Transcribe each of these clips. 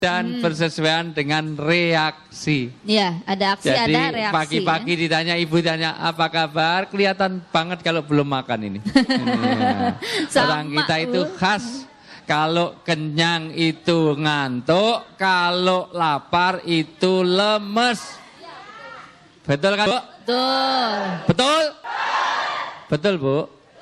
dan bersesuaian dengan reaksi. Iya, ada aksi, jadi, ada reaksi. Pagi-pagi ditanya, ibu tanya, apa kabar? Kelihatan banget kalau belum makan ini. Orang kita itu khas. Kalau kenyang itu ngantuk, kalau lapar itu lemes. Betul kan, Bu? Betul. Betul? Betul, Bu?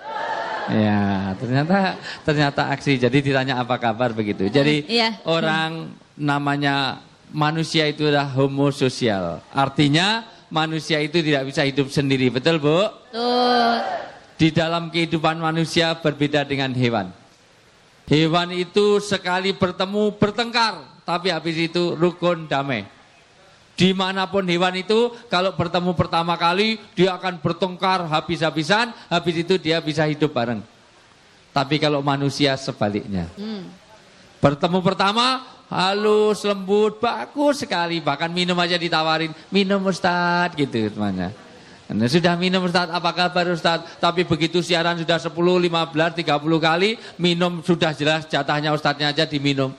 Ya, ternyata aksi. Jadi ditanya apa kabar begitu. Jadi orang namanya manusia itu adalah homo sosial. Artinya manusia itu tidak bisa hidup sendiri. Betul, Bu? Betul. Di dalam kehidupan manusia berbeda dengan hewan. Hewan itu sekali bertemu bertengkar, tapi habis itu rukun damai. Dimanapun hewan itu kalau bertemu pertama kali dia akan bertengkar habis-habisan, habis itu dia bisa hidup bareng. Tapi kalau manusia sebaliknya. Bertemu pertama halus, lembut, bagus sekali, bahkan minum aja ditawarin, minum Ustadz gitu temannya. Nah, sudah minum Ustadz, apa kabar Ustadz? Tapi begitu siaran sudah 10, 15, 30 kali, minum sudah jelas jatahnya Ustadznya aja diminum.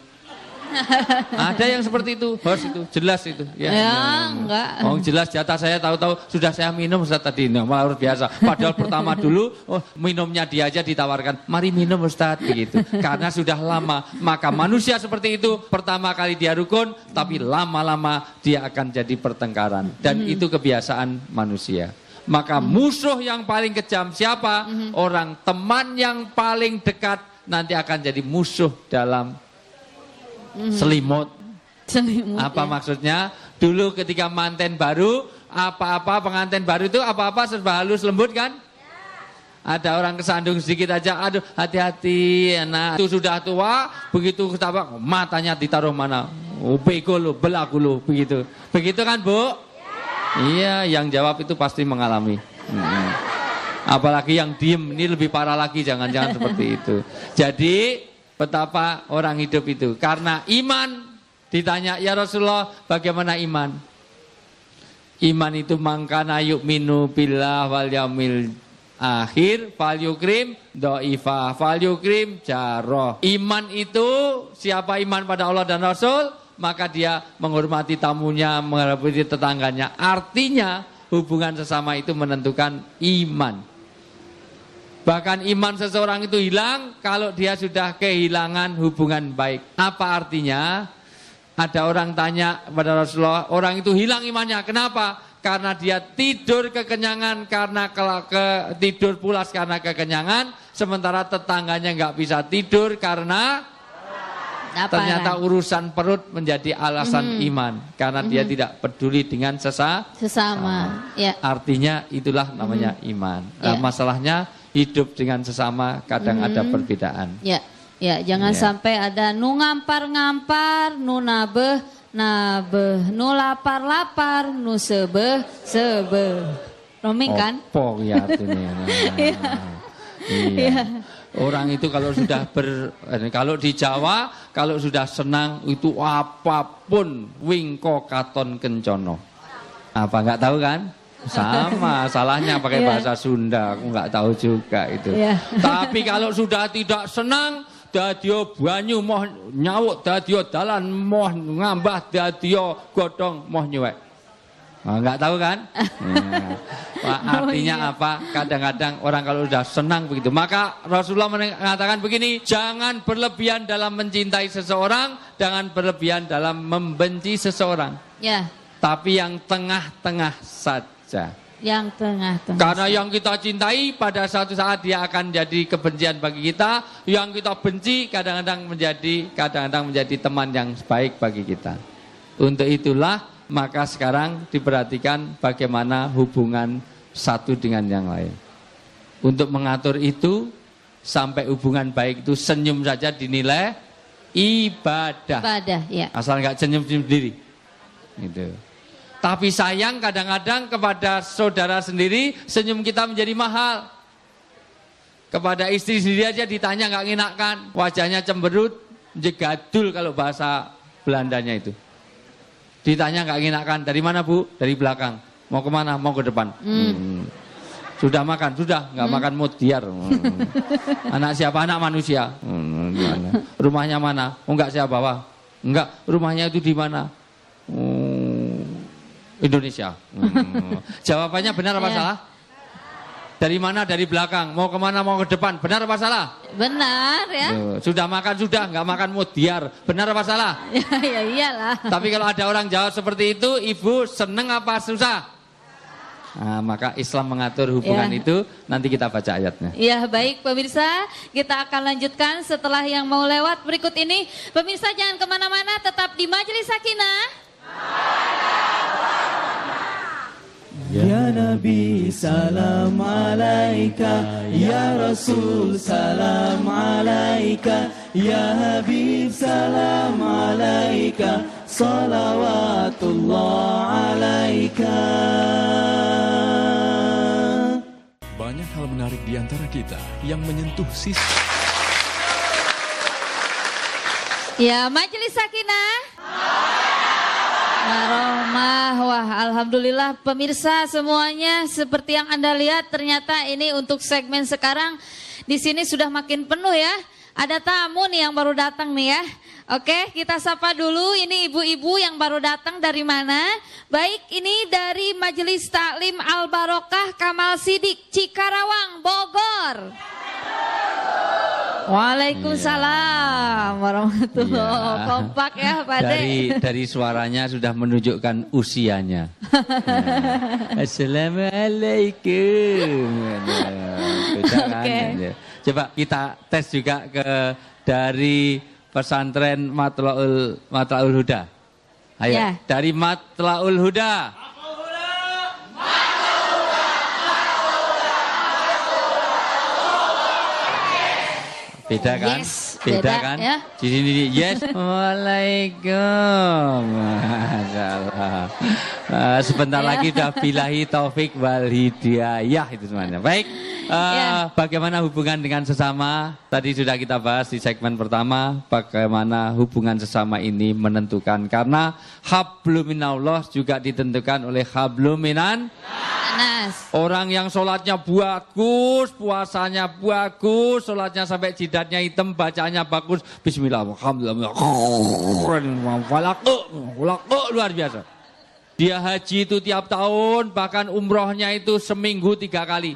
Ada yang seperti itu, bos itu, jelas itu. Ya, enggak. Oh, jelas jatah saya tahu-tahu sudah saya minum Ustadz tadi, malah luar biasa. Padahal pertama dulu, minumnya dia aja ditawarkan, mari minum Ustadz begitu. Karena sudah lama, maka manusia seperti itu pertama kali dia rukun, tapi lama-lama dia akan jadi pertengkaran. Dan itu kebiasaan manusia. Maka musuh yang paling kejam siapa? Orang teman yang paling dekat nanti akan jadi musuh dalam selimut. Apa maksudnya? Dulu ketika manten baru, apa-apa pengantin baru itu apa-apa serba halus lembut kan? Ada orang kesandung sedikit aja, aduh hati-hati anak. Itu sudah tua, begitu ketawa matanya ditaruh mana? Bego lu, belagu lu, begitu. Begitu kan, Bu? Iya, yang jawab itu pasti mengalami. Apalagi yang diem, ini lebih parah lagi, jangan-jangan seperti itu. Jadi betapa orang hidup itu. Karena iman, ditanya, ya Rasulullah bagaimana iman? Iman itu mangkana yu'minu billah wal yaumil akhir fal yukrim dhaifah fal yukrim jarah. Iman itu siapa iman pada Allah dan Rasul, maka dia menghormati tamunya, menghormati tetangganya. Artinya hubungan sesama itu menentukan iman. Bahkan iman seseorang itu hilang kalau dia sudah kehilangan hubungan baik. Apa artinya? Ada orang tanya kepada Rasulullah, orang itu hilang imannya. Kenapa? Karena dia tidur kekenyangan, karena tidur pulas karena kekenyangan. Sementara tetangganya nggak bisa tidur karena ternyata urusan perut menjadi alasan iman. Karena dia tidak peduli dengan sesama. Ya. Artinya itulah namanya iman. Masalahnya hidup dengan sesama kadang ada perbedaan. Ya, jangan sampai ada nu ngampar-ngampar, nu nabeh, nu lapar-lapar, nu sebeh. Roaming kan? Opo ya artinya. Iya. Orang itu kalau sudah kalau di Jawa kalau sudah senang itu apapun wingko katon kencono. Apa enggak tahu kan? Sama, salahnya pakai bahasa Sunda, aku nggak tahu juga itu. Tapi kalau sudah tidak senang, dadio banyu moh nyawuk, dadio dalan moh ngambah, dadio godong moh nyuwek. Nggak tahu kan? Artinya apa? Kadang-kadang orang kalau sudah senang begitu. Maka Rasulullah mengatakan begini, jangan berlebihan dalam mencintai seseorang, jangan berlebihan dalam membenci seseorang. Tapi yang tengah-tengah saja. Yang tengah-tengah. Karena yang kita cintai pada suatu saat dia akan jadi kebencian bagi kita. Yang kita benci kadang-kadang menjadi teman yang baik bagi kita. Untuk itulah maka sekarang diperhatikan bagaimana hubungan satu dengan yang lain. Untuk mengatur itu sampai hubungan baik itu senyum saja dinilai ibadah. Asal nggak senyum-senyum sendiri. Gitu. Tapi sayang kadang-kadang kepada saudara sendiri senyum kita menjadi mahal. Kepada istri sendiri aja ditanya nggak ngenakkan, wajahnya cemberut, jegadul kalau bahasa Belandanya itu. Ditanya nggak ngenakkan, dari mana Bu? Dari belakang. Mau kemana? Mau ke depan. Sudah makan? Sudah. Nggak makan mutiar. Anak siapa? Anak manusia. Rumahnya mana? Oh nggak saya bawa. Enggak, rumahnya itu di mana? Indonesia. Jawabannya benar apa salah? Dari mana? Dari belakang. Mau kemana? Mau ke depan. Benar apa salah? Benar ya. Sudah makan sudah, nggak makan mutiar. Benar apa salah? Ya iyalah. Tapi kalau ada orang jawab seperti itu, ibu seneng apa susah? Nah, maka Islam mengatur hubungan itu. Nanti kita baca ayatnya. Ya baik pemirsa, kita akan lanjutkan setelah yang mau lewat berikut ini. Pemirsa jangan kemana-mana, tetap di Majelis Sakinah. Ya Nabi salam alaika, Ya Rasul salam alaika, Ya Habib salam alaika, salawatullah alaika. Banyak hal menarik di antara kita yang menyentuh sisi. Ya Majelis Sakinah. Warohmah, wah alhamdulillah pemirsa semuanya, seperti yang Anda lihat ternyata ini untuk segmen sekarang di sini sudah makin penuh ya. Ada tamu nih yang baru datang nih ya. Oke, kita sapa dulu, ini ibu-ibu yang baru datang dari mana? Baik, ini dari Majelis Taklim Al Barokah Kamal Sidik Cikarawang, Bogor. Waalaikumsalam warahmatullahi Ya. Kompak ya Pak De. Dari suaranya sudah menunjukkan usianya. Assalamualaikum. Beda kan? Oke. Coba kita tes juga dari pesantren Matlaul Huda. Ayo, Ya. dari Matlaul Huda. Beda kan? Yes, beda beda, kan? ya. Di sini yes. Waalaikum. Masyaallah. Sebentar lagi udah billahi taufik wal hidayah itu semuanya. Baik. Bagaimana hubungan dengan sesama? Tadi sudah kita bahas di segmen pertama. Bagaimana hubungan sesama ini menentukan. Karena hablum minallah juga ditentukan oleh hablum minan Nas. orang yang sholatnya bagus, puasanya bagus, sholatnya sampai jidatnya hitam, bacaannya bagus. Bismillah, alhamdulillah, luar biasa. Dia haji itu tiap tahun, bahkan umrohnya itu seminggu 3 kali.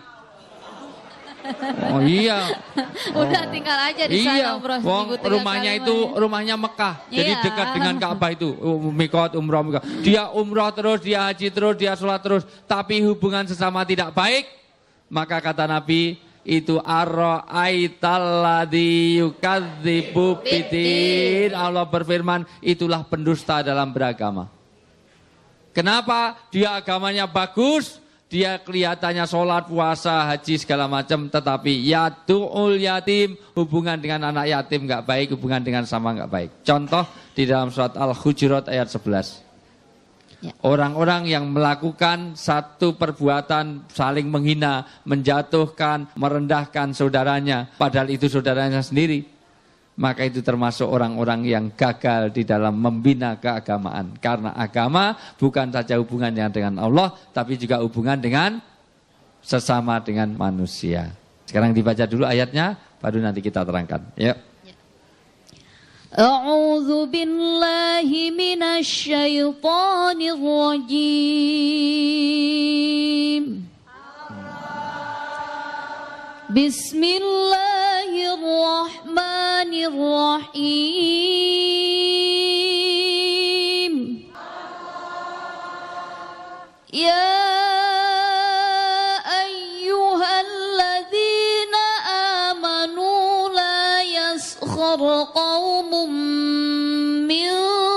Oh iya. Udah tinggal aja di sana umroh seminggu 3 rumahnya kali itu mah. rumahnya Mekah. Jadi Iya. dekat dengan Ka'bah itu. Mikot umroh Mekah. Dia umroh terus, dia haji terus, dia sholat terus, tapi hubungan sesama tidak baik. Maka kata Nabi itu ara'aitalladzi yukadzibu bidin. Allah berfirman, itulah pendusta dalam beragama. Kenapa? Dia agamanya bagus, dia kelihatannya sholat, puasa, haji segala macam, tetapi yadu'ul yatim, hubungan dengan anak yatim nggak baik, hubungan dengan sama nggak baik. Contoh di dalam surat Al-Hujurat ayat 11. Ya. Orang-orang yang melakukan satu perbuatan saling menghina, menjatuhkan, merendahkan saudaranya, padahal itu saudaranya sendiri. Maka itu termasuk orang-orang yang gagal di dalam membina keagamaan. Karena agama bukan saja hubungannya dengan Allah, tapi juga hubungan dengan sesama dengan manusia. Sekarang dibaca dulu ayatnya, baru nanti kita terangkan. Ya. A'udzu billahi minasy syaithanir rajim. Bismillahirrahmanirrahim. Ya ayyuhalladzina amanu la yaskhar qaumun min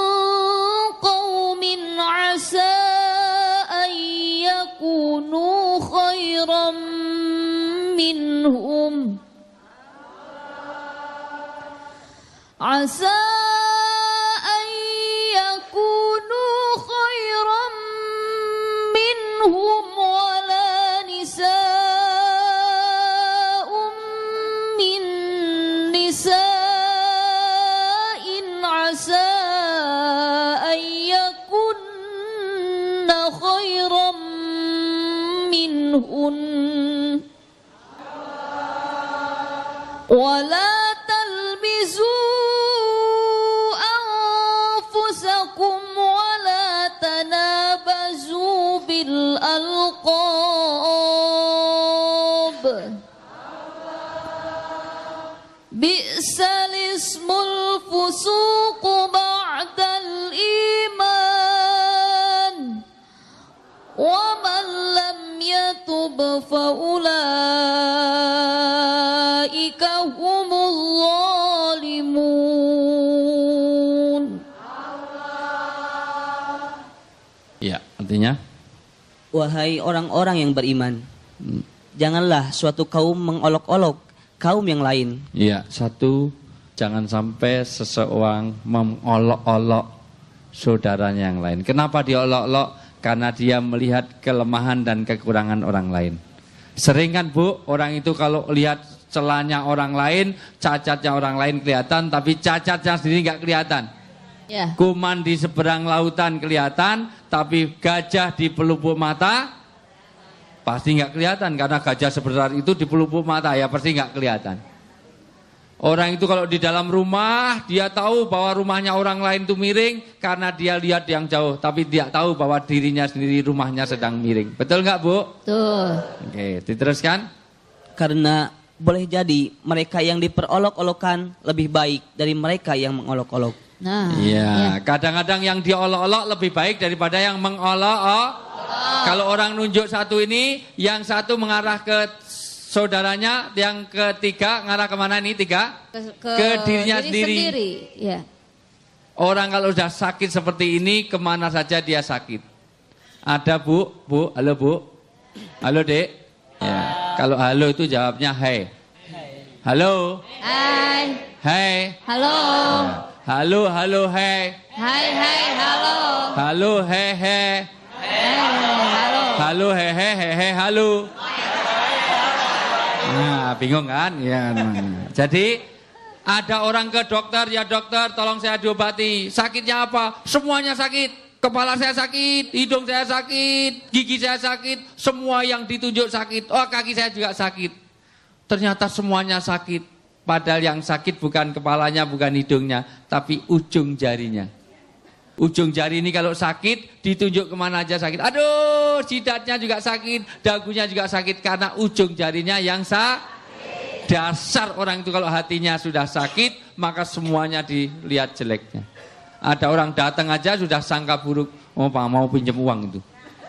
qaumin asa an yakunu khairan minhum asa an yakunu khairan minhum wala nisa'un min nisa'in asa an yakunna khairan minhun ولا تلمزوا بينكم ولا تنابزوا بالألقاب بئس الاسم الفسوق بعد الإيمان ومن لم يتب فأولئك هم الظالمون. Ya, artinya Wahai orang-orang yang beriman, janganlah suatu kaum mengolok-olok kaum yang lain. ya, satu, jangan sampai seseorang mengolok-olok saudaranya yang lain. Kenapa diolok-olok? Karena dia melihat kelemahan dan kekurangan orang lain. Sering kan Bu, orang itu kalau lihat celahnya orang lain, cacatnya orang lain kelihatan, tapi cacatnya sendiri nggak kelihatan. Ya. Kuman di seberang lautan kelihatan, tapi gajah di pelupuk mata pasti nggak kelihatan, karena gajah sebesar itu di pelupuk mata ya pasti nggak kelihatan. Orang itu kalau di dalam rumah, dia tahu bahwa rumahnya orang lain itu miring karena dia lihat yang jauh, tapi dia tahu bahwa dirinya sendiri rumahnya sedang miring. Betul nggak Bu? Tuh. Oke, diteruskan. Karena boleh jadi mereka yang diperolok-olokan lebih baik dari mereka yang mengolok-olok. Nah, Iya, kadang-kadang yang diolok-olok lebih baik daripada yang mengolok-olok. Kalau orang nunjuk satu ini, yang satu mengarah ke saudaranya, yang ketiga ngarah kemana nih tiga? Ke dirinya sendiri. Ya. Orang kalau sudah sakit seperti ini, kemana saja dia sakit. Ada Bu, halo Bu, halo Dek. Ya. Kalau halo itu jawabnya hai. Halo. Hai. Hai. Halo. Halo, halo, hai. Hai, halo. Halo, he, he. Halo. Halo, he, he, he, he, halo. Nah, bingung kan? Ya. Jadi ada orang ke dokter, ya dokter, tolong saya diobati. Sakitnya apa? Semuanya sakit. Kepala saya sakit, hidung saya sakit, gigi saya sakit, semua yang ditunjuk sakit. Oh, kaki saya juga sakit. Ternyata semuanya sakit. Padahal yang sakit bukan kepalanya, bukan hidungnya, tapi ujung jarinya. Ujung jari ini kalau sakit, ditunjuk kemana aja sakit. Aduh, jidatnya juga sakit, dagunya juga sakit, karena ujung jarinya yang sakit. Dasar orang itu kalau hatinya sudah sakit, maka semuanya dilihat jeleknya. Ada orang datang aja sudah sangka buruk, oh Pak mau pinjam uang itu.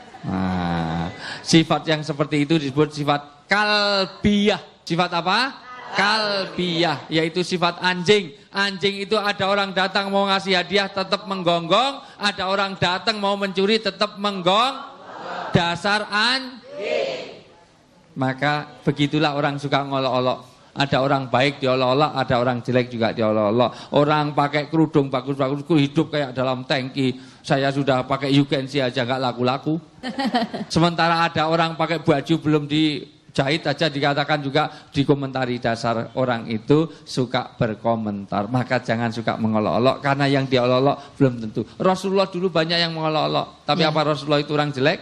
Nah, sifat yang seperti itu disebut sifat kalbiyah. Sifat apa? Kalbiyah, yaitu sifat anjing. Anjing itu ada orang datang mau ngasih hadiah tetap menggonggong, ada orang datang mau mencuri tetap menggong. Dasar anjing. Maka begitulah orang suka ngolok-olok. Ada orang baik diolok-olok, ada orang jelek juga diolok-olok. Orang pakai kerudung bagus-bagus, hidup kayak dalam tangki. Saya sudah pakai UKNC aja nggak laku-laku. Sementara ada orang pakai baju belum dijahit aja dikatakan juga dikomentari. Dasar orang itu suka berkomentar. Maka jangan suka mengolok-olok, karena yang diolok-olok belum tentu. Rasulullah dulu banyak yang mengolok-olok. Tapi apa Rasulullah itu orang jelek?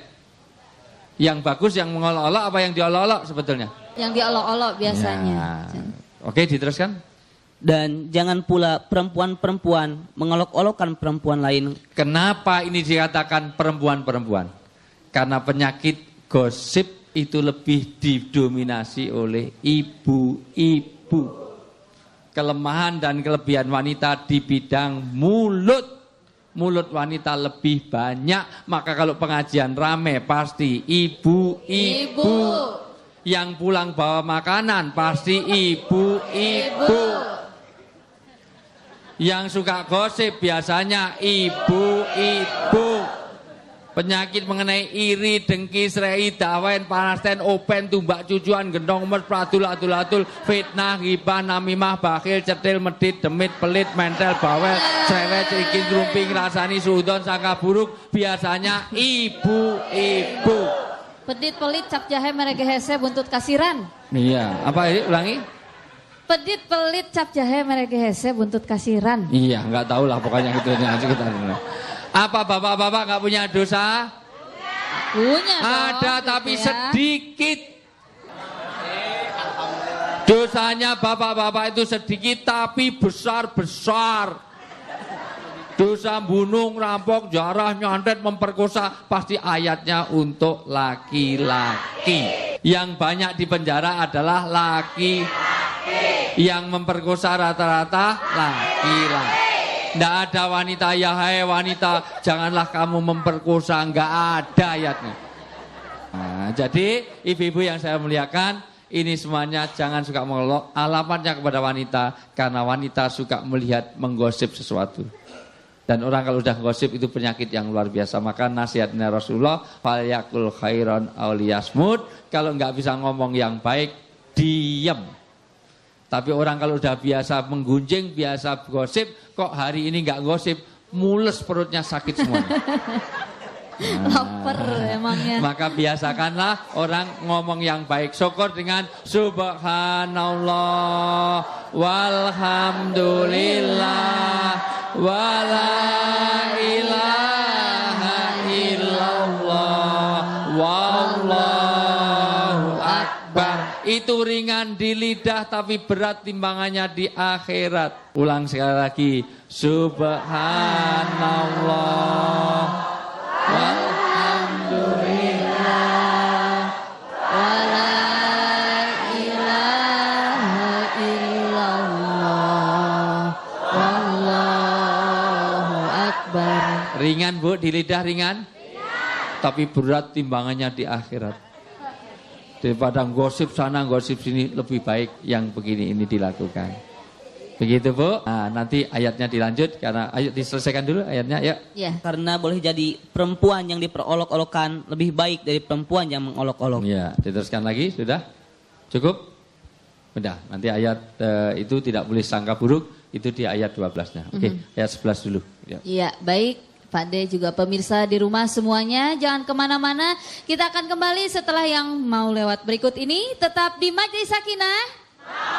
Yang bagus yang mengolok-olok apa yang diolok-olok sebetulnya? Yang diolok-olok biasanya. Ya. Oke, diteruskan. Dan jangan pula perempuan-perempuan mengolok-olokkan perempuan lain. Kenapa ini dikatakan perempuan-perempuan? Karena penyakit gosip itu lebih didominasi oleh ibu-ibu. Kelemahan dan kelebihan wanita di bidang mulut. Mulut wanita lebih banyak. Maka kalau pengajian rame pasti ibu-ibu. Yang pulang bawa makanan pasti ibu-ibu. Yang suka gosip biasanya ibu-ibu. Penyakit mengenai iri, dengki, serai, dawen, panasten, open, tumbak, cucuan, gendong, mes, pradul, atul-atul, fitnah, ghibah, namimah, bakhil, cetil, medit, demit, pelit, mentel, bawel, cerewet, cerikin, grumping, rasani, suudon, sangka buruk, biasanya ibu-ibu. Pedit pelit cap jahe mereka hese buntut kasiran. Iya, apa ini ulangi? Pedit pelit cap jahe mereka hese buntut kasiran. Iya, nggak tahu lah pokoknya gitu aja kita. Apa bapak-bapak nggak punya dosa? Punya dong. Ada gitu tapi ya. sedikit. Dosanya bapak-bapak itu sedikit tapi besar-besar. Dosa bunuh, rampok, jarah, nyantet, memperkosa pasti ayatnya untuk laki-laki. Yang banyak di penjara adalah laki-laki. Yang memperkosa rata-rata laki-laki. Tidak ada wanita, ya hai wanita, janganlah kamu memperkosa, enggak ada ayatnya. Nah, jadi ibu-ibu yang saya muliakan, ini semuanya jangan suka mengelok. Alamatnya kepada wanita, karena wanita suka melihat menggosip sesuatu. Dan orang kalau udah gosip itu penyakit yang luar biasa. Maka nasihatnya Rasulullah, falyakul khairan aw liyasmut. Kalau nggak bisa ngomong yang baik, diam. Tapi orang kalau udah biasa menggunjing, biasa gosip, kok hari ini nggak gosip, mules perutnya sakit semuanya. Lapar emangnya. Maka biasakanlah orang ngomong yang baik. Syukur dengan subhanallah walhamdulillah wala ilaha illallah wallahu akbar. Itu ringan di lidah tapi berat timbangannya di akhirat. Ulang sekali lagi. Subhanallah walhamdulillah Wala ilaha illallah wallahu akbar. Ringan Bu, di lidah ringan? Tapi berat timbangannya di akhirat. Daripada gosip sana, gosip sini, lebih baik yang begini ini dilakukan. Begitu Bu. Nah, nanti ayatnya dilanjut karena ayo diselesaikan dulu ayatnya ya. Ya. Karena boleh jadi perempuan yang diperolok-olokan lebih baik dari perempuan yang mengolok-olok. Ya, diteruskan lagi sudah? Cukup? Sudah. Nanti ayat itu tidak boleh sangka buruk, itu di ayat 12-nya. Oke, ayat 11 dulu. Ya. Iya, baik. Pak De juga pemirsa di rumah semuanya, jangan kemana-mana. Kita akan kembali setelah yang mau lewat berikut ini. Tetap di Majlis Sakinah.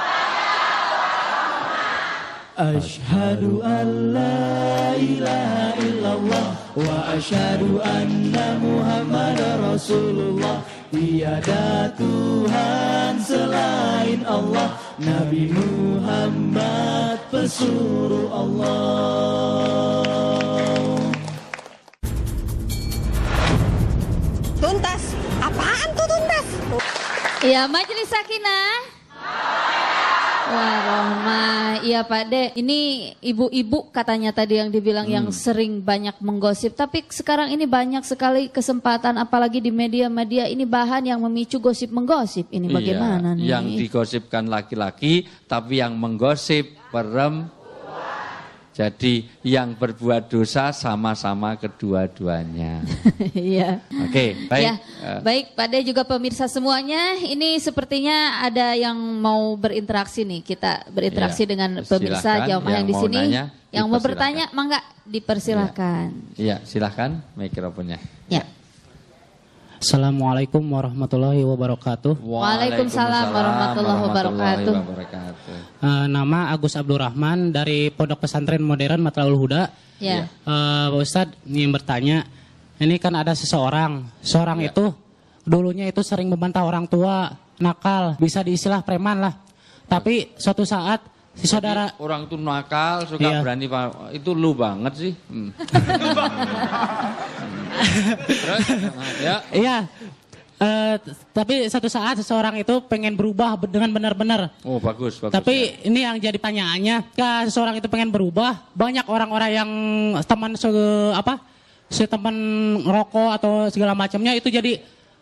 Asyhadu an la ilaha illallah wa asyhadu anna Muhammadar Rasulullah. Tiada Tuhan selain Allah, Nabi Muhammad pesuruh Allah. Tuntas? Apaan tuh tuntas? Ya, Majelis Sakinah. Warohmah, iya Pak De, ini ibu-ibu katanya tadi yang dibilang yang sering banyak menggosip. Tapi sekarang ini banyak sekali kesempatan, apalagi di media-media ini bahan yang memicu gosip menggosip. Ini bagaimana nih? Yang digosipkan laki-laki, tapi yang menggosip perempuan. Jadi yang berbuat dosa sama-sama kedua-duanya. Iya. Oke, baik. Ya, baik Pak De juga pemirsa semuanya. Ini sepertinya ada yang mau berinteraksi nih. Kita berinteraksi dengan pemirsa jamaah yang di sini. Yang mau bertanya, mangga dipersilakan. Iya, silakan mikrofonnya. Ya. Assalamualaikum warahmatullahi wabarakatuh. Waalaikumsalam warahmatullahi wabarakatuh. Nama Agus Abdurrahman dari Pondok Pesantren Modern Matlaul Huda. Ya. Pak Ustadz ingin bertanya, ini kan ada seorang itu dulunya itu sering membantah orang tua, nakal, bisa diistilah preman lah. Tapi suatu saat si saudara orang itu nakal, suka berani, itu lu banget sih. Terus, ya. Iya. Tapi satu saat seseorang itu pengen berubah dengan benar-benar. Oh bagus. Tapi ini yang jadi pertanyaannya, seseorang itu pengen berubah, banyak orang-orang yang teman teman ngerokok atau segala macamnya itu jadi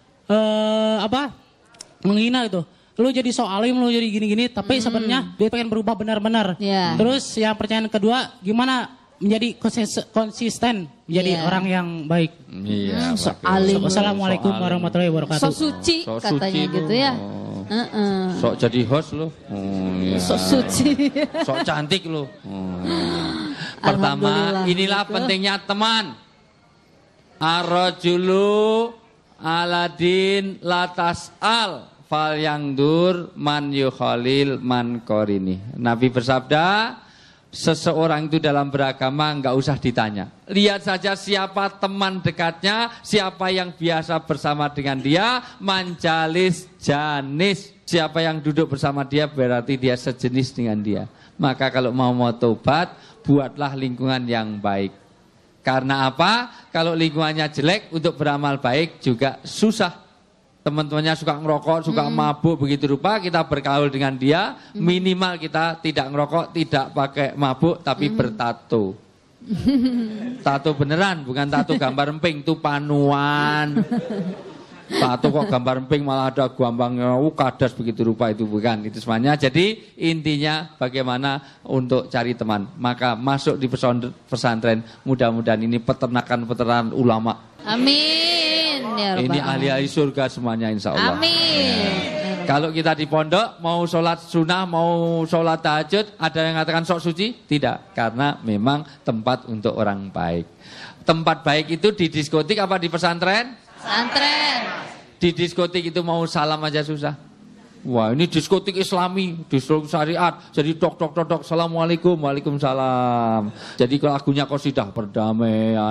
menghina itu. Lu jadi sok alim, lu jadi gini-gini, tapi sebenarnya dia pengen berubah benar-benar. Yeah. Terus yang pertanyaan kedua, gimana menjadi konsisten menjadi orang yang baik. Iya. Assalamualaikum warahmatullahi wabarakatuh. Sok suci katanya gitu ya. Sok jadi host lo. Sok suci. Sok cantik lo. Pertama, inilah pentingnya teman. Ar-rajulu aladin latas al fal yangdur man yukhalil man korini. Nabi bersabda, seseorang itu dalam beragama enggak usah ditanya. Lihat saja siapa teman dekatnya, siapa yang biasa bersama dengan dia, manjalis janis. Siapa yang duduk bersama dia berarti dia sejenis dengan dia. Maka kalau mau tobat, buatlah lingkungan yang baik. Karena apa? Kalau lingkungannya jelek, untuk beramal baik juga susah. Teman-temannya suka ngerokok, suka mabuk, begitu rupa kita bergaul dengan dia, minimal kita tidak ngerokok, tidak pakai mabuk, tapi bertato. Tato beneran, bukan tato gambar emping, itu panuan. Tato kok gambar emping malah ada gambangnya, kadas begitu rupa, itu bukan. Itu semuanya. Jadi intinya bagaimana untuk cari teman. Maka masuk di pesantren, mudah-mudahan ini peternakan ulama. Amin. Ya Ini ahli-ahli surga semuanya insya Allah. Amin. Kalau kita di pondok mau sholat sunnah, mau sholat tahajud, ada yang mengatakan sok suci? Tidak, karena memang tempat untuk orang baik. Tempat baik itu di diskotik apa di pesantren? Pesantren. Di diskotik itu mau salam aja susah. Wah, ini diskotik Islami, diskotik syariat. Jadi tok, assalamualaikum, waalaikumsalam. Jadi lagunya qasidah perdamaian.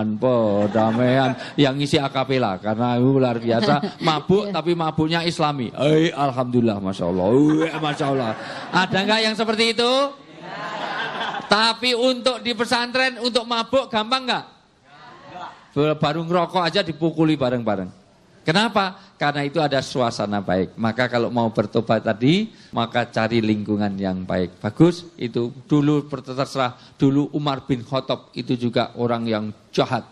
Yang ngisi akapela karena luar biasa. Mabuk tapi mabuknya Islami. Alhamdulillah, masya Allah. Masya Allah. Ada nggak yang seperti itu? Tapi untuk di pesantren untuk mabuk gampang nggak? Baru ngerokok aja dipukuli bareng-bareng. Kenapa? Karena itu ada suasana baik. Maka kalau mau bertobat tadi, maka cari lingkungan yang baik. Bagus, itu dulu terserah. Dulu Umar bin Khattab itu juga orang yang jahat.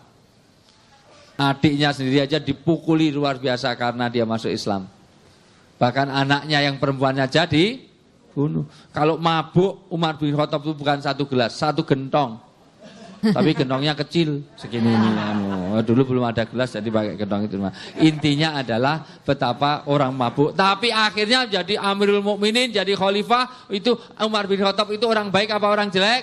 Adiknya sendiri aja dipukuli luar biasa karena dia masuk Islam. Bahkan anaknya yang perempuannya jadi bunuh. Kalau mabuk, Umar bin Khattab itu bukan satu gelas, satu gentong. Tapi gentongnya kecil segini ini. Dulu belum ada gelas jadi pakai gentong itu. Intinya adalah betapa orang mabuk. Tapi akhirnya jadi Amirul Mukminin, jadi khalifah. Itu Umar bin Khattab itu orang baik apa orang jelek?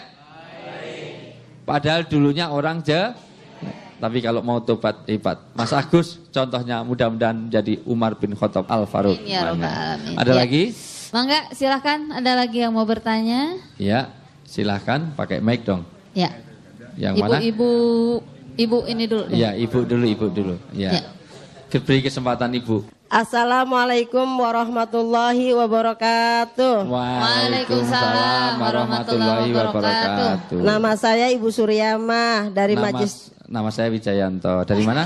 Baik. Padahal dulunya orang jelek. Tapi kalau mau tobat hebat. Mas Agus contohnya mudah-mudahan jadi Umar bin Khattab Al-Faruq. Ya, ada lagi? Mangga silahkan, ada lagi yang mau bertanya? Ya, silahkan pakai mic dong. Ya. Yang mana? Ibu ini dulu. Ya, ibu dulu. Ya. Beri kesempatan ibu. Assalamualaikum warahmatullahi wabarakatuh. Waalaikumsalam warahmatullahi wabarakatuh. Nama saya Ibu Suryamah dari Majlis. Nama saya Wijayanto. Dari mana?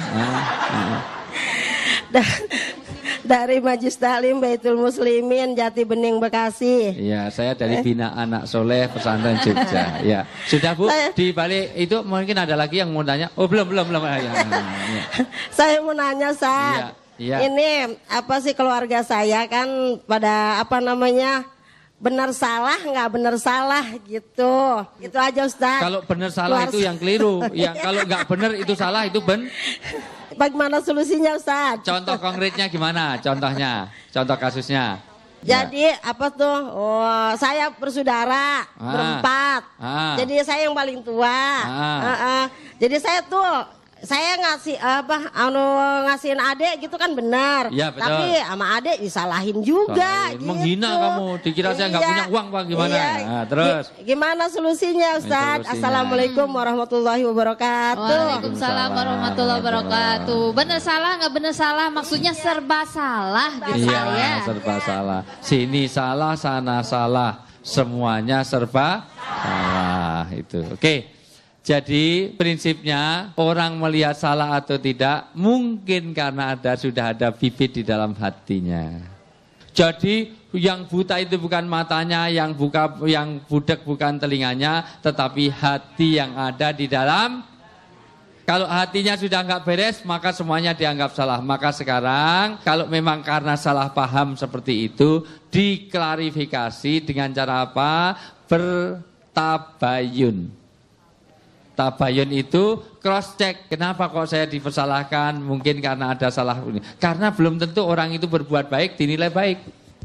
Dari Majlis Taklim Baitul Muslimin Jati Bening Bekasi. Iya, saya dari Bina Anak Soleh Pesantren Jogja. Ya, sudah Bu. Di balik itu mungkin ada lagi yang mau tanya. Oh belum. Ya. Saya mau nanya Ustaz. Iya. Ini apa sih keluarga saya kan pada benar salah nggak benar salah gitu. Gitu aja Ustaz. Kalau benar salah itu yang keliru. Ya kalau nggak benar itu salah itu Bagaimana solusinya Ustaz? Contoh konkretnya gimana? Contoh kasusnya. Jadi apa tuh? Oh, saya bersaudara berempat. Jadi saya yang paling tua. Jadi saya ngasihin adik gitu kan benar. Ya, betul. Tapi sama adik disalahin juga. Gitu. Menghina kamu, dikira saya nggak punya uang Pak gimana? Iya. Nah, terus. Gimana solusinya Ustaz? Assalamualaikum warahmatullahi wabarakatuh. Waalaikumsalam warahmatullahi wabarakatuh. Benar salah nggak benar salah, maksudnya serba salah gitu ya. Iya, serba salah. Sini salah, sana salah. Semuanya serba salah itu. Oke. Jadi prinsipnya orang melihat salah atau tidak mungkin karena sudah ada bibit di dalam hatinya. Jadi yang buta itu bukan matanya, yang budak bukan telinganya, tetapi hati yang ada di dalam. Kalau hatinya sudah nggak beres, maka semuanya dianggap salah. Maka sekarang kalau memang karena salah paham seperti itu, diklarifikasi dengan cara apa? Bertabayun. Tabayun itu cross check. Kenapa kok saya dipersalahkan? Mungkin karena ada salah ini. Karena belum tentu orang itu berbuat baik dinilai baik.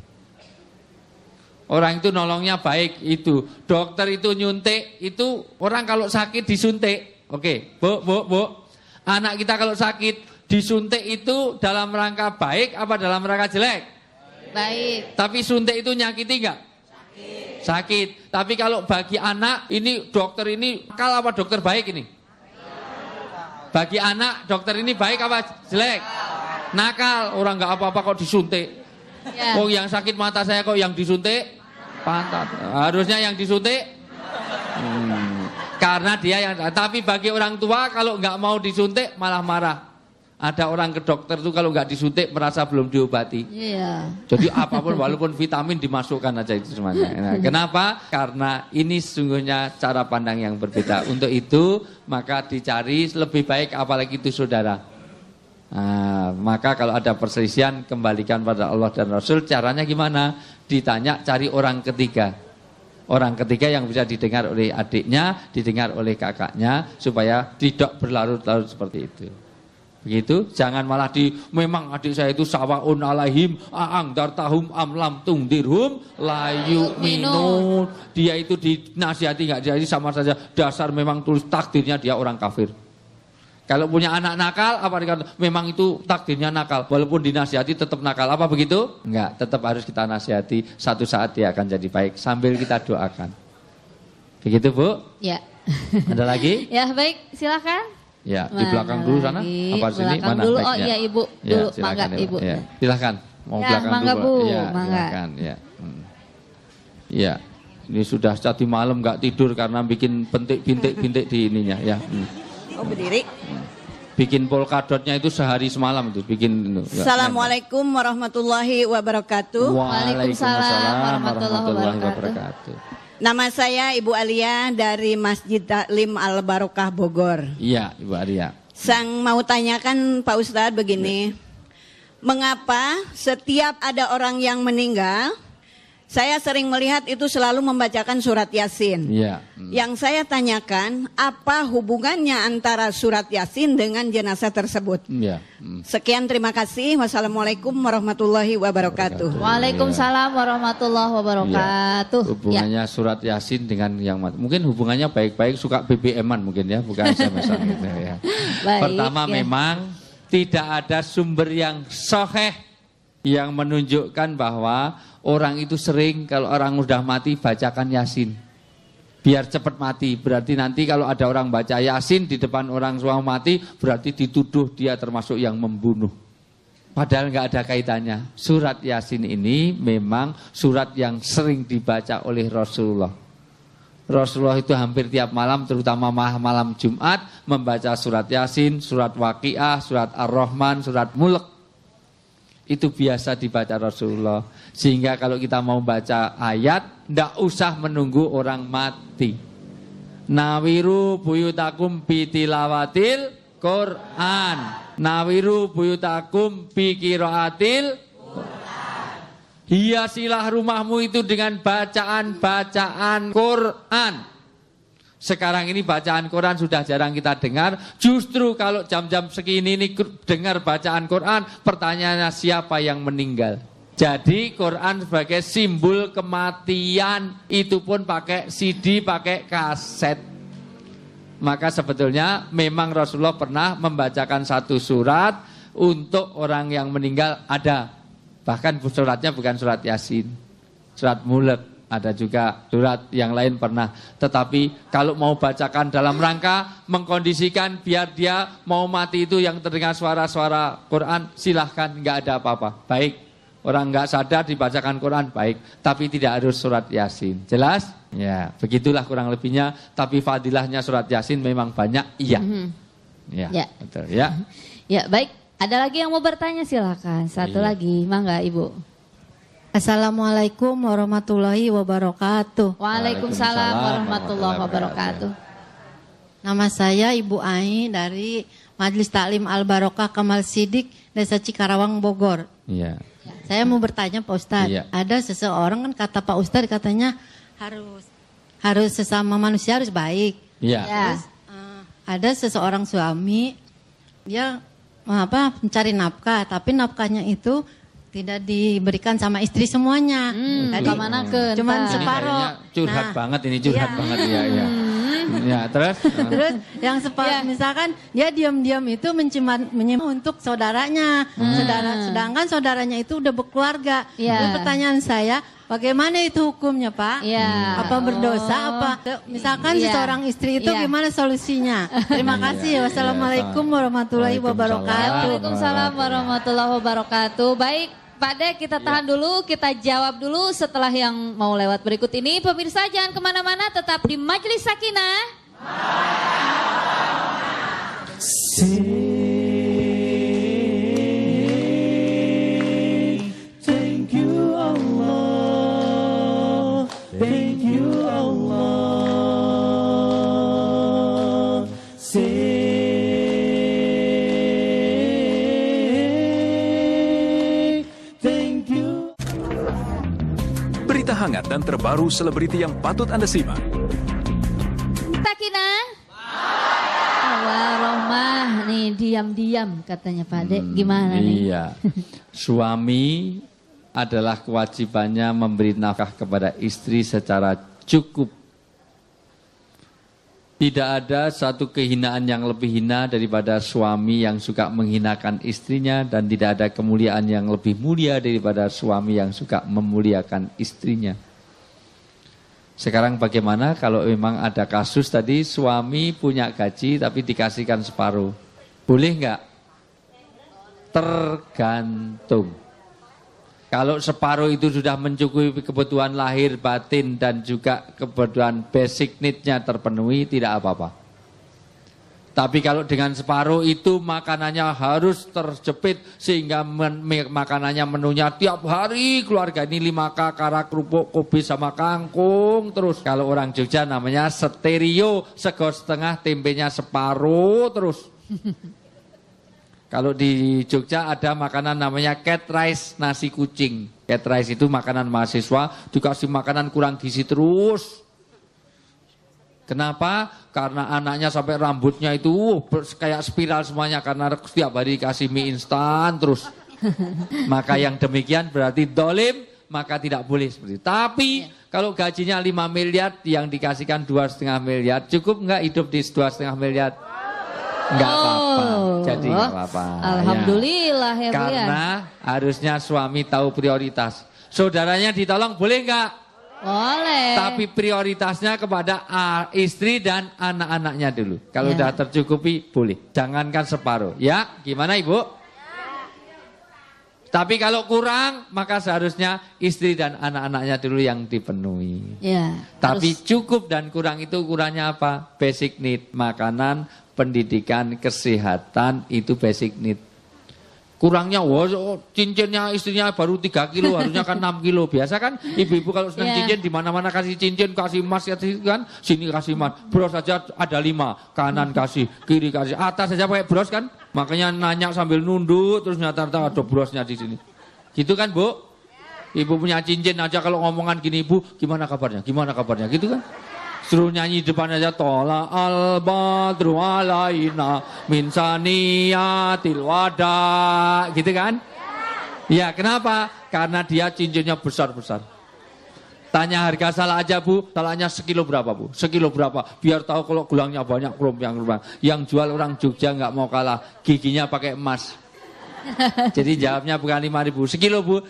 Orang itu nolongnya baik itu. Dokter itu nyuntik itu orang kalau sakit disuntik. Oke, Bu. Anak kita kalau sakit disuntik itu dalam rangka baik apa dalam rangka jelek? Baik. Tapi suntik itu nyakiti enggak? Sakit. Tapi kalau bagi anak ini dokter ini nakal apa dokter baik ini? Bagi anak dokter ini baik apa jelek? Nakal. Orang nggak apa-apa kok disuntik. Ya. Oh yang sakit mata saya kok yang disuntik pantat. Harusnya yang disuntik. Karena dia yang, tapi bagi orang tua kalau nggak mau disuntik malah marah. Ada orang ke dokter tuh kalau nggak disuntik merasa belum diobati. Iya. Jadi apapun walaupun vitamin dimasukkan aja itu semuanya. Nah, kenapa? Karena ini sesungguhnya cara pandang yang berbeda. Untuk itu maka dicari lebih baik apalagi itu saudara. Nah, maka kalau ada perselisihan kembalikan pada Allah dan Rasul. Caranya gimana? Ditanya cari orang ketiga. Orang ketiga yang bisa didengar oleh adiknya, didengar oleh kakaknya supaya tidak berlarut-larut seperti itu. Begitu, jangan malah memang adik saya itu sawaun alaihim aang dartahum amlam tungdirhum layu minun. Dia itu dinasihati nggak jadi sama saja, dasar memang tulis takdirnya dia orang kafir. Kalau punya anak nakal, apa dikata? Memang itu takdirnya nakal, walaupun dinasihati tetap nakal, apa begitu? Enggak, tetap harus kita nasihati, satu saat dia akan jadi baik sambil kita doakan. Begitu Bu? Ya. Ada lagi? Ya baik, silakan. Ya, di belakang dulu sana. Apa sini? Mana? Dulu. Baiknya? Oh iya Ibu, Ya, dulu silakan, mangga ya, Ibu. Ya. Silakan. Mau Ya, belakang mangga, dulu. Bu, Ya, mangga. silakan. Ya. Ya. Ini sudah tadi malam nggak tidur karena bikin bintik di ininya ya. Oh berdiri. Bikin polkadotnya itu sehari semalam itu bikin itu. Assalamualaikum warahmatullahi wabarakatuh. Waalaikumsalam warahmatullahi wabarakatuh. Nama saya Ibu Alia dari Masjid Taklim Al Barokah Bogor. Iya, Ibu Alia. Sang mau tanyakan Pak Ustadz begini. Mengapa setiap ada orang yang meninggal, saya sering melihat itu selalu membacakan surat Yasin. Iya. Yang saya tanyakan, apa hubungannya antara surat Yasin dengan jenazah tersebut? Iya. Sekian, terima kasih. Wassalamualaikum warahmatullahi wabarakatuh. Waalaikumsalam warahmatullahi wabarakatuh. Hubungannya surat Yasin dengan yang mati. Mungkin hubungannya baik-baik, suka BBM-an mungkin ya, bukan SMS-an gitu ya. Baik, Pertama ya. memang tidak ada sumber yang sahih yang menunjukkan bahwa orang itu sering kalau orang sudah mati bacakan Yasin. Biar cepat mati. Berarti nanti kalau ada orang baca Yasin di depan orang suami mati, berarti dituduh dia termasuk yang membunuh. Padahal nggak ada kaitannya. Surat Yasin ini memang surat yang sering dibaca oleh Rasulullah. Rasulullah itu hampir tiap malam, terutama malam Jumat, membaca surat Yasin, surat Waqiah, surat Ar-Rahman, surat Mulk. Itu biasa dibaca Rasulullah. Sehingga kalau kita mau baca ayat, tidak usah menunggu orang mati. Nawiru buyutakum bitilawatil Quran. Nawiru buyutakum bikiraatil Quran. Hiasilah rumahmu itu dengan bacaan-bacaan Quran. Sekarang ini bacaan Quran sudah jarang kita dengar. Justru kalau jam-jam segini ini dengar bacaan Quran, pertanyaannya siapa yang meninggal? Jadi Quran sebagai simbol kematian, itu pun pakai CD, pakai kaset. Maka sebetulnya memang Rasulullah pernah membacakan satu surat untuk orang yang meninggal, ada. Bahkan suratnya bukan surat Yasin, surat Mulk. Ada juga surat yang lain pernah. Tetapi kalau mau bacakan dalam rangka mengkondisikan biar dia mau mati itu yang terdengar suara-suara Quran, silahkan, nggak ada apa-apa. Baik, orang nggak sadar dibacakan Quran, baik. Tapi tidak harus surat Yasin. Jelas? Ya, begitulah kurang lebihnya. Tapi fadilahnya surat Yasin memang banyak, iya. Ya, betul ya. Ya, baik. Ada lagi yang mau bertanya, silakan. Satu lagi, mangga Ibu. Assalamualaikum warahmatullahi wabarakatuh. Waalaikumsalam warahmatullahi wabarakatuh. Nama saya Ibu Ai dari Majelis Taklim Al Barokah Kamal Sidik, Desa Cikarawang, Bogor. Iya. Saya mau bertanya Pak Ustadz, ada seseorang kan kata Pak Ustadz katanya harus sesama manusia harus baik. Iya. Terus ada seseorang suami dia mencari nafkah, tapi nafkahnya itu tidak diberikan sama istri semuanya. Cuman separoh. Curhat banget ini, curhat banget ya. Ya, terus yang separoh misalkan dia diam-diam itu menyimpan untuk saudaranya. Sedangkan saudaranya itu udah berkeluarga. Jadi pertanyaan saya, bagaimana itu hukumnya, Pak? Apa berdosa apa? Misalkan seorang istri itu gimana solusinya? Terima kasih. Wassalamualaikum warahmatullahi wabarakatuh. Waalaikumsalam warahmatullahi wabarakatuh. Baik, Pak De, kita tahan dulu, kita jawab dulu setelah yang mau lewat berikut ini. Pemirsa jangan kemana-mana, tetap di Majelis Sakinah. Thank you Allah, thank you Allah. Say thank you. Berita hangat dan terbaru selebriti yang patut Anda simak. Takina. Warohmah nih diam-diam katanya Pak Dek. Gimana nih? Iya. Suami adalah kewajibannya memberi nafkah kepada istri secara cukup. Tidak ada satu kehinaan yang lebih hina daripada suami yang suka menghinakan istrinya, dan tidak ada kemuliaan yang lebih mulia daripada suami yang suka memuliakan istrinya. Sekarang bagaimana kalau memang ada kasus tadi suami punya gaji tapi dikasihkan separuh? Boleh nggak? Tergantung. Kalau separuh itu sudah mencukupi kebutuhan lahir, batin, dan juga kebutuhan basic need-nya terpenuhi, tidak apa-apa. Tapi kalau dengan separuh itu makanannya harus terjepit sehingga makanannya menunya tiap hari keluarga ini 5 kakarak, kerupuk, kopi sama kangkung terus. Kalau orang Jogja namanya stereo, sego setengah, tempenya separuh terus. Kalau di Jogja ada makanan namanya cat rice, nasi kucing. Cat rice itu makanan mahasiswa, dikasih makanan kurang gizi terus. Kenapa? Karena anaknya sampai rambutnya itu kayak spiral semuanya karena setiap hari dikasih mie instan terus. Maka yang demikian berarti dolim, maka tidak boleh seperti itu. Tapi kalau gajinya 5 miliar yang dikasihkan 2,5 miliar, cukup nggak hidup di 2,5 miliar? Enggak apa-apa, jadi enggak apa-apa. Alhamdulillah ya Bu ya. Karena harusnya suami tahu prioritas. Saudaranya ditolong boleh enggak? Boleh. Tapi prioritasnya kepada istri dan anak-anaknya dulu. Kalau udah tercukupi boleh. Jangankan separuh. Ya, gimana Ibu? Tapi kalau kurang maka seharusnya istri dan anak-anaknya dulu yang dipenuhi. Ya. Tapi cukup dan kurang itu ukurannya apa? Basic need, makanan, pendidikan, kesehatan, itu basic need. Kurangnya, cincinnya istrinya baru 3 kilo, harusnya kan 6 kilo. Biasa kan ibu-ibu kalau senang cincin di mana-mana kasih cincin, kasih emas, kan sini kasih emas. Bros saja ada 5, kanan kasih, kiri kasih, atas saja pakai bros kan. Makanya nanya sambil nunduk, terus nyata ada brosnya di sini. Gitu kan Bu? Ibu punya cincin aja kalau ngomongan gini, Bu, gimana kabarnya? Gimana kabarnya? Gitu kan? Suruh nyanyi depan aja, tola al-badru alaina min saniyatil wada, gitu kan? Ya, kenapa? Karena dia cincinnya besar-besar. Tanya harga salah aja Bu, salahnya sekilo berapa Bu? Sekilo berapa? Biar tahu kalau gelangnya banyak, kerompang. Yang jual orang Jogja nggak mau kalah, giginya pakai emas. Jadi jawabnya bukan 5.000, sekilo Bu,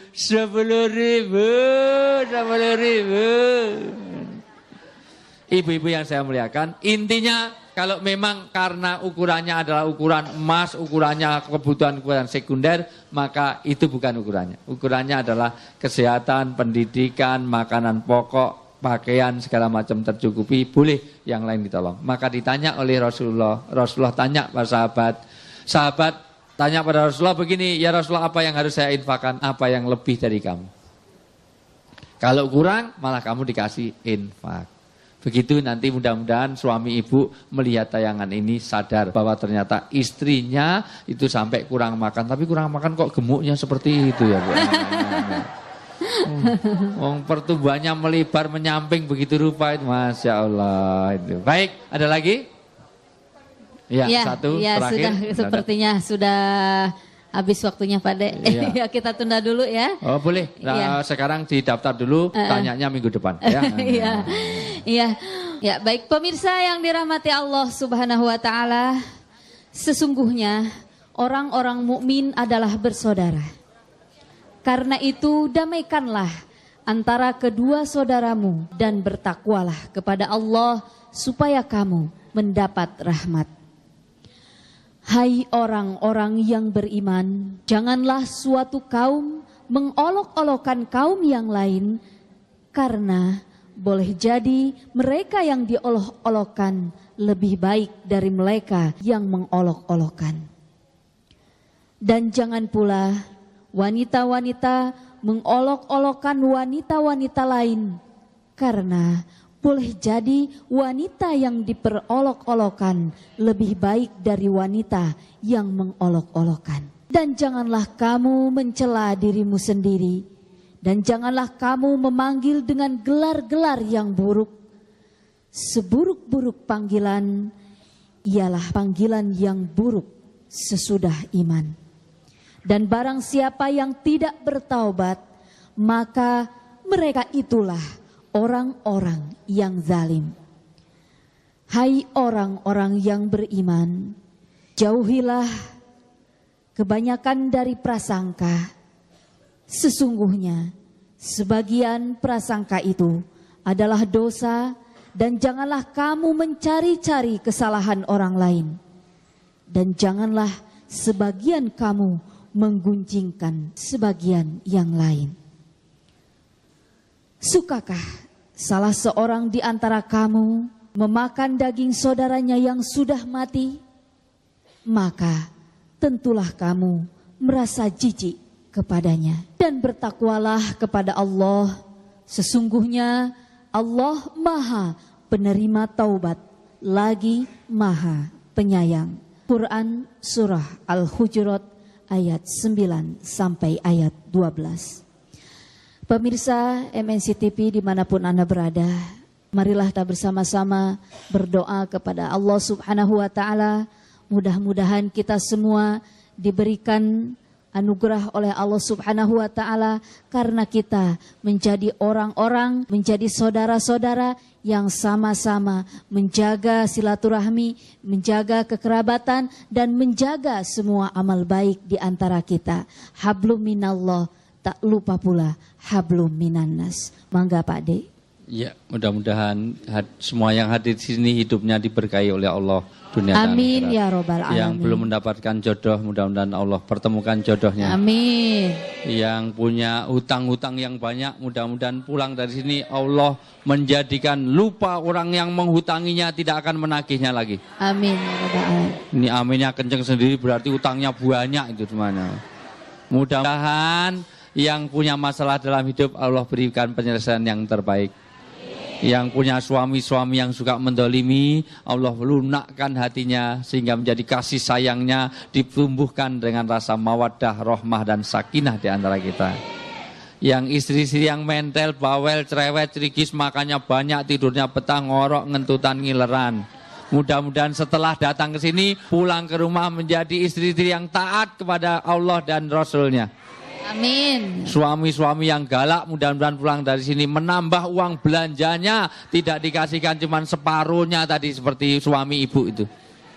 10.000, 10.000. Ibu-ibu yang saya muliakan, intinya kalau memang karena ukurannya adalah ukuran emas, ukurannya kebutuhan sekunder, maka itu bukan ukurannya. Ukurannya adalah kesehatan, pendidikan, makanan pokok, pakaian, segala macam tercukupi, boleh yang lain ditolong. Maka ditanya oleh Rasulullah, Rasulullah tanya pada sahabat tanya pada Rasulullah begini, ya Rasulullah apa yang harus saya infakkan, apa yang lebih dari kamu? Kalau kurang, malah kamu dikasih infak. Begitu nanti mudah-mudahan suami ibu melihat tayangan ini sadar bahwa ternyata istrinya itu sampai kurang makan. Tapi kurang makan kok gemuknya seperti itu ya Bu. Pertumbuhannya melebar menyamping begitu rupa itu. Masya Allah itu. Baik, ada lagi? Ya, satu terakhir. Sudah, sepertinya sudah habis waktunya Pak Dek. Ya, kita tunda dulu ya. Oh boleh. Nah, sekarang didaftar dulu, tanyanya minggu depan. Ya. Ya, baik pemirsa yang dirahmati Allah Subhanahu Wa Taala, sesungguhnya orang-orang mukmin adalah bersaudara. Karena itu damaikanlah antara kedua saudaramu dan bertakwalah kepada Allah supaya kamu mendapat rahmat. Hai orang-orang yang beriman, janganlah suatu kaum mengolok-olokkan kaum yang lain karena boleh jadi mereka yang diolok-olokkan lebih baik dari mereka yang mengolok-olokkan. Dan jangan pula wanita-wanita mengolok-olokkan wanita-wanita lain, karena boleh jadi wanita yang diperolok-olokkan lebih baik dari wanita yang mengolok-olokkan. Dan janganlah kamu mencela dirimu sendiri, dan janganlah kamu memanggil dengan gelar-gelar yang buruk. Seburuk-buruk panggilan ialah panggilan yang buruk sesudah iman. Dan barang siapa yang tidak bertaubat, maka mereka itulah orang-orang yang zalim. Hai orang-orang yang beriman, jauhilah kebanyakan dari prasangka. Sesungguhnya sebagian prasangka itu adalah dosa, dan janganlah kamu mencari-cari kesalahan orang lain. Dan janganlah sebagian kamu menggunjingkan sebagian yang lain. Sukakah salah seorang di antara kamu memakan daging saudaranya yang sudah mati? Maka tentulah kamu merasa jijik kepadanya. Dan bertakwalah kepada Allah. Sesungguhnya Allah Maha penerima taubat, lagi Maha penyayang. Quran Surah Al-Hujurat ayat 9 sampai ayat 12. Pemirsa MNC TV dimanapun Anda berada, marilah kita bersama-sama berdoa kepada Allah Subhanahu wa Ta'ala. Mudah-mudahan kita semua diberikan anugerah oleh Allah Subhanahu wa Ta'ala, karena kita menjadi orang-orang, menjadi saudara-saudara yang sama-sama menjaga silaturahmi, menjaga kekerabatan, dan menjaga semua amal baik di antara kita. Hablum minallah, tak lupa pula hablum minannas. Mangga Pak De. Ya, mudah-mudahan semua yang hadir di sini hidupnya diberkahi oleh Allah dunia dan amin akhirat. ya robbal alamin. Yang belum mendapatkan jodoh, mudah-mudahan Allah pertemukan jodohnya. Amin. Yang punya hutang-hutang yang banyak, mudah-mudahan pulang dari sini Allah menjadikan lupa orang yang menghutanginya, tidak akan menagihnya lagi. Amin ya robbal alamin. Ini aminnya kenceng sendiri, berarti hutangnya banyak itu semuanya. Mudah-mudahan yang punya masalah dalam hidup Allah berikan penyelesaian yang terbaik. Yang punya suami-suami yang suka mendolimi, Allah lunakkan hatinya sehingga menjadi kasih sayangnya ditumbuhkan dengan rasa mawaddah, rahmah, dan sakinah di antara kita. Yang istri-istri yang mentel, bawel, cerewet, cerigis, makannya banyak, tidurnya petang, ngorok, ngentutan, ngileran. Mudah-mudahan setelah datang ke sini, pulang ke rumah menjadi istri-istri yang taat kepada Allah dan Rasul-Nya. Amin. Suami-suami yang galak, mudah-mudahan pulang dari sini menambah uang belanjanya, tidak dikasihkan cuma separuhnya tadi seperti suami ibu itu.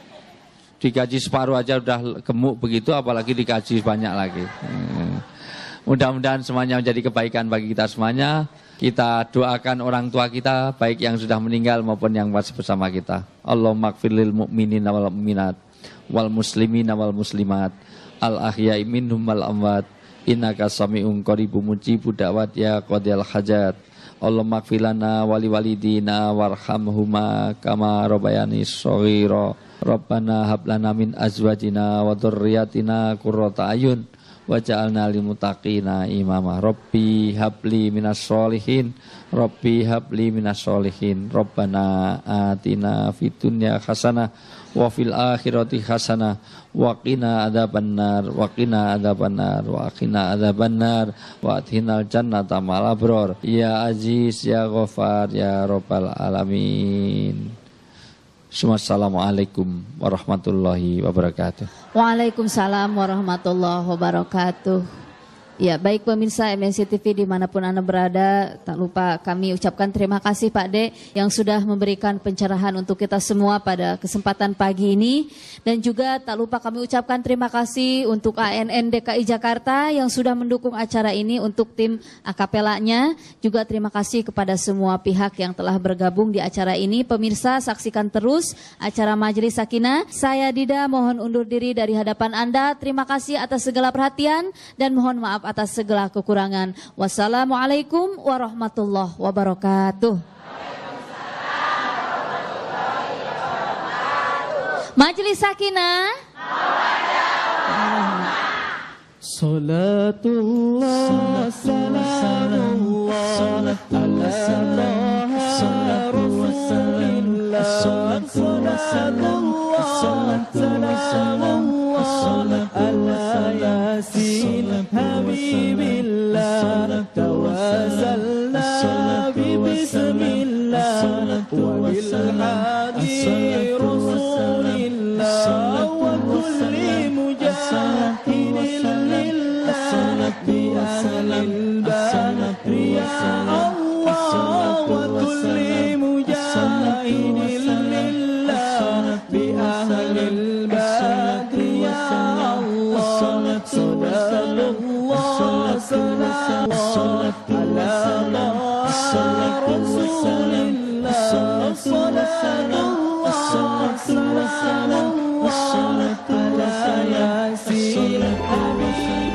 Digaji separuh aja udah gemuk begitu, apalagi dikaji banyak lagi. Mudah-mudahan semuanya menjadi kebaikan bagi kita semuanya. Kita doakan orang tua kita, baik yang sudah meninggal maupun yang masih bersama kita. Allahumma gfirlil mu'minin wal mu'minat wal muslimin wal muslimat al ahya'i minhum wal amwat. Innaka sami'un qaribun mujibud da'wat ya qadiyal hajat. Allahumma ighfir lana wa liwalidina warhamhuma kama rabbayani shaghira. Rabbana hab lana min azwajina wa dzurriyyatina qurrata ayun waj'alna lil muttaqina imama. Rabbi habli minas sholihin. Rabbi habli minas sholihin. Rabbana atina fid dunya hasanah wa fil akhirati hasanah wa qina adzabannar wa qina adzabannar wa qina adzabannar wa athinal jannata ma'al abrar ya aziz ya ghafar ya rabbal alamin. Assalamualaikum warahmatullahi wabarakatuh. Waalaikumsalam warahmatullahi wabarakatuh. Ya, baik pemirsa MNC TV dimanapun Anda berada, tak lupa kami ucapkan terima kasih Pak De yang sudah memberikan pencerahan untuk kita semua pada kesempatan pagi ini. Dan juga tak lupa kami ucapkan terima kasih untuk ANN DKI Jakarta yang sudah mendukung acara ini untuk tim akapelanya. Juga terima kasih kepada semua pihak yang telah bergabung di acara ini. Pemirsa, saksikan terus acara Majelis Sakinah. Saya Dida mohon undur diri dari hadapan Anda. Terima kasih atas segala perhatian dan mohon maaf maaf atas segala kekurangan. Wassalamualaikum warahmatullahi wabarakatuh. Majelis Sakinah. Salatullah salamullah ala Rasulillah. Salatullah salamullah ala Yasin Habibillah. Tawassalna bi bismillah wa bil hadi Rasulillah wa kulli mujahidin bi ahlil badri ya Allah wa kulli mujahidin lillah bi ahlil badri ya Allah. Salatullah salamullah ala Rasulillah. Salatullah salamullah ala Yasin Habib.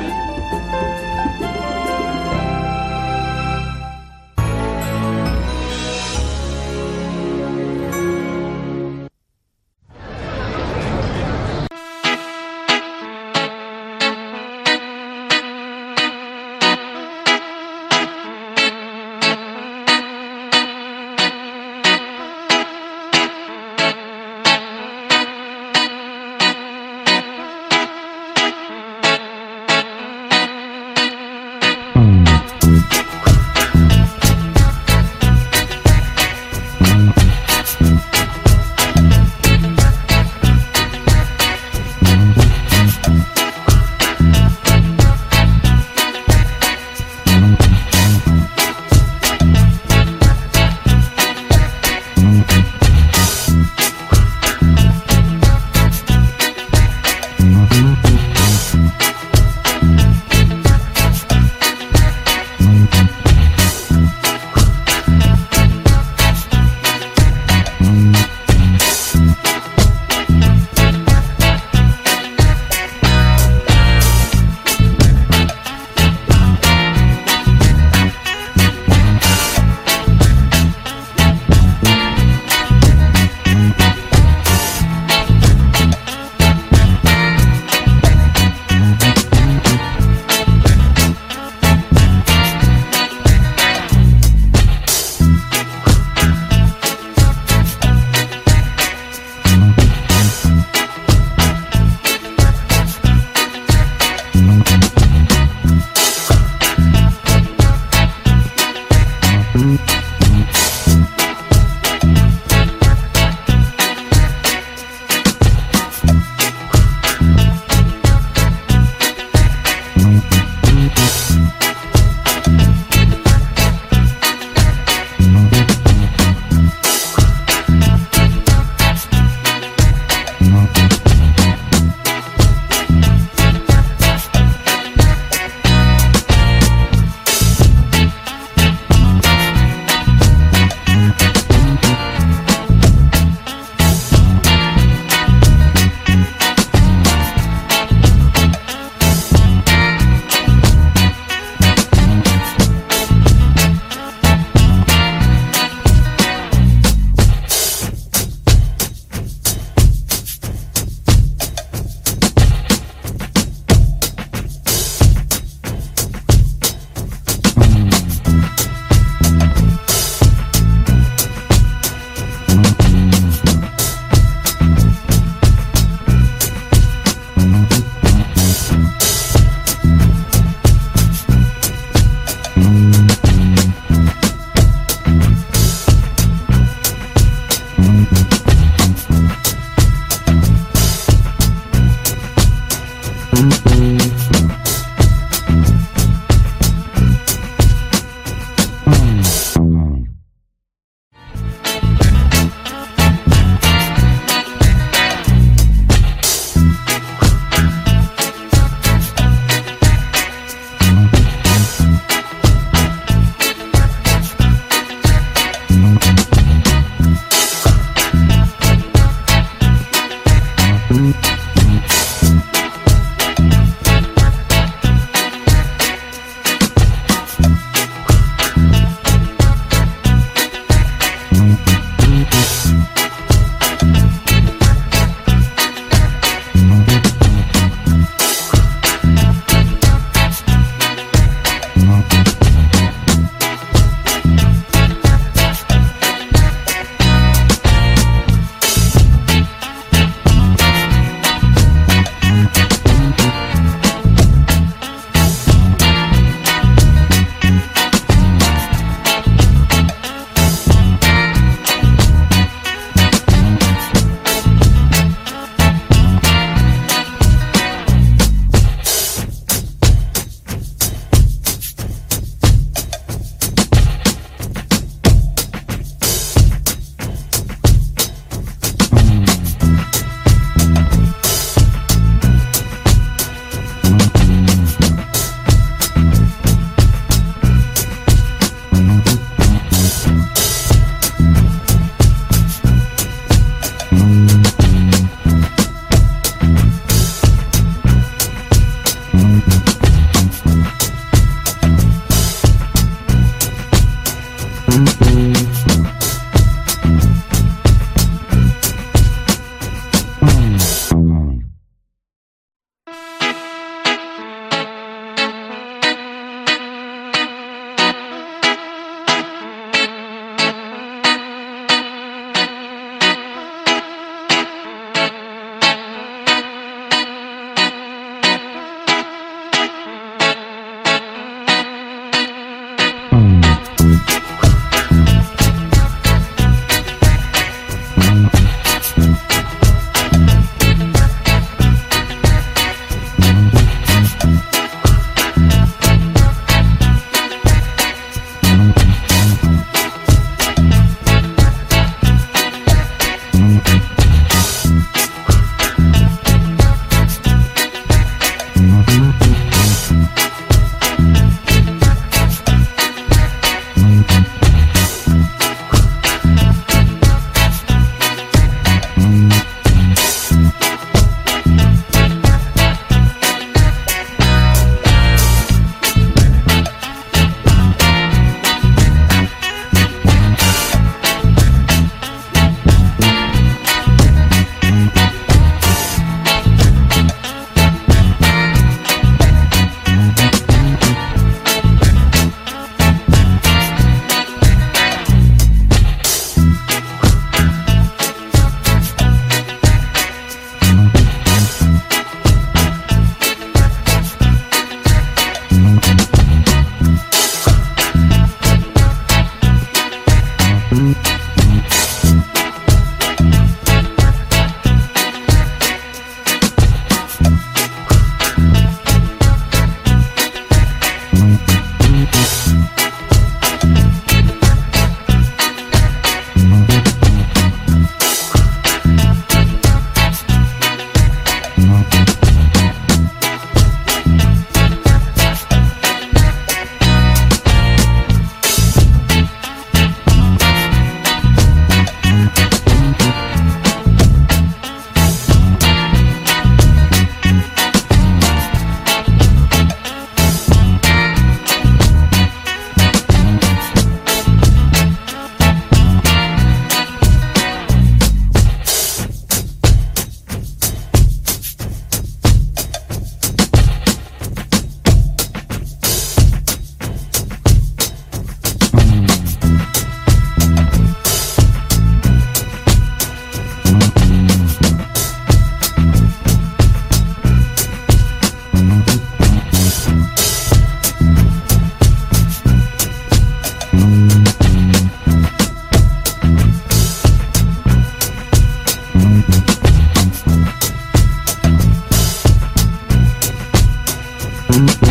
Assalamualaikum